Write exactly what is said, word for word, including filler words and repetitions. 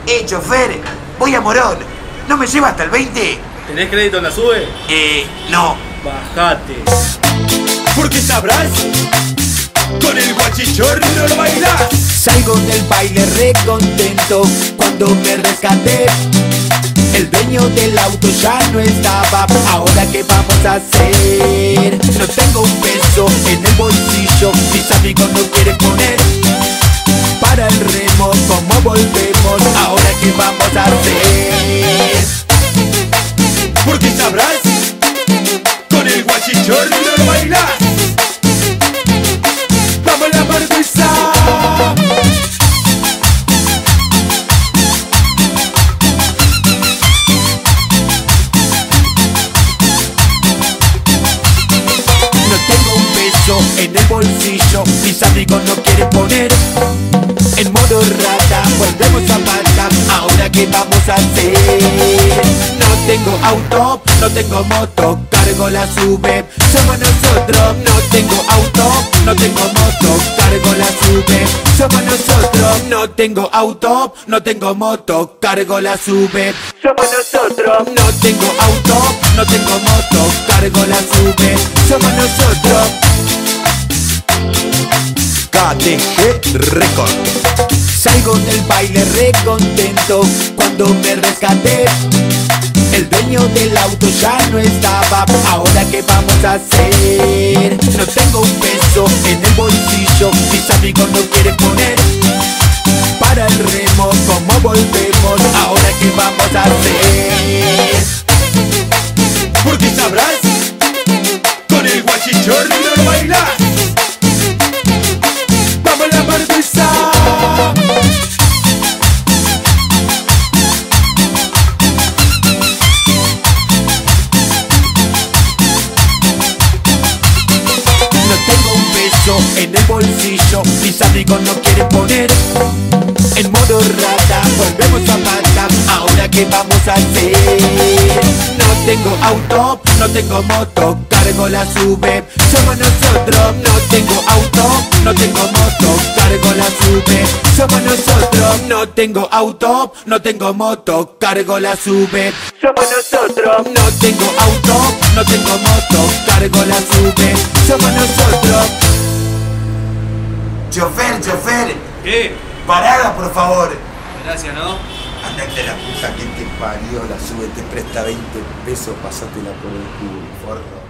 Eh, chofer, voy a Morón. ¿No me lleva hasta el veinte? ¿Tenés crédito en la SUBE? Eh, no. Bajate. Porque sabrás, con el guachichorro lo bailás. Salgo del baile re contento cuando me rescaté. El dueño del auto ya no estaba. Ahora qué vamos a hacer. No tengo un peso en el bolsillo. Mis amigos no quieren poner para el remo. ¿Cómo volvemos? Ahora qué vamos a hacer. Porque sabrás, con el guachichorro lo bailás. Vamos a la Marquesa. En el bolsillo, mis amigos no quieren poner en modo rata, volvemos a matar. Ahora qué vamos a hacer. No tengo auto, no tengo moto, cargo la SUBE, somos nosotros. No tengo auto, no tengo moto, cargo la SUBE, somos nosotros. No tengo auto, no tengo moto, cargo la SUBE, somos nosotros. No tengo auto, no tengo moto, cargo la SUBE, somos nosotros. K T G Record. Salgo del baile re contento cuando me rescaté. El dueño del auto ya no estaba. Ahora qué vamos a hacer. No tengo un peso en el bolsillo. Mis amigos no quieren poner para el remo. ¿Cómo volvemos? Ahora qué vamos a hacer. Porque sabrás, con el guachichorro lo bailás. En el bolsillo, mis amigos no quieren poner en modo rata, volvemos a matar. Ahora qué vamos a hacer. No tengo auto, no tengo moto, cargo la SUBE, somos nosotros. No tengo auto, no tengo moto, cargo la SUBE, somos nosotros. No tengo auto, no tengo moto, cargo la SUBE, somos nosotros. No tengo auto, no tengo moto, cargo la SUBE, somos nosotros. Chofer, chofer. ¿Qué? Parada, por favor. Gracias, ¿no? Andate la puta que te parió. La SUBE te presta veinte pesos, pasátela por el culo, forro.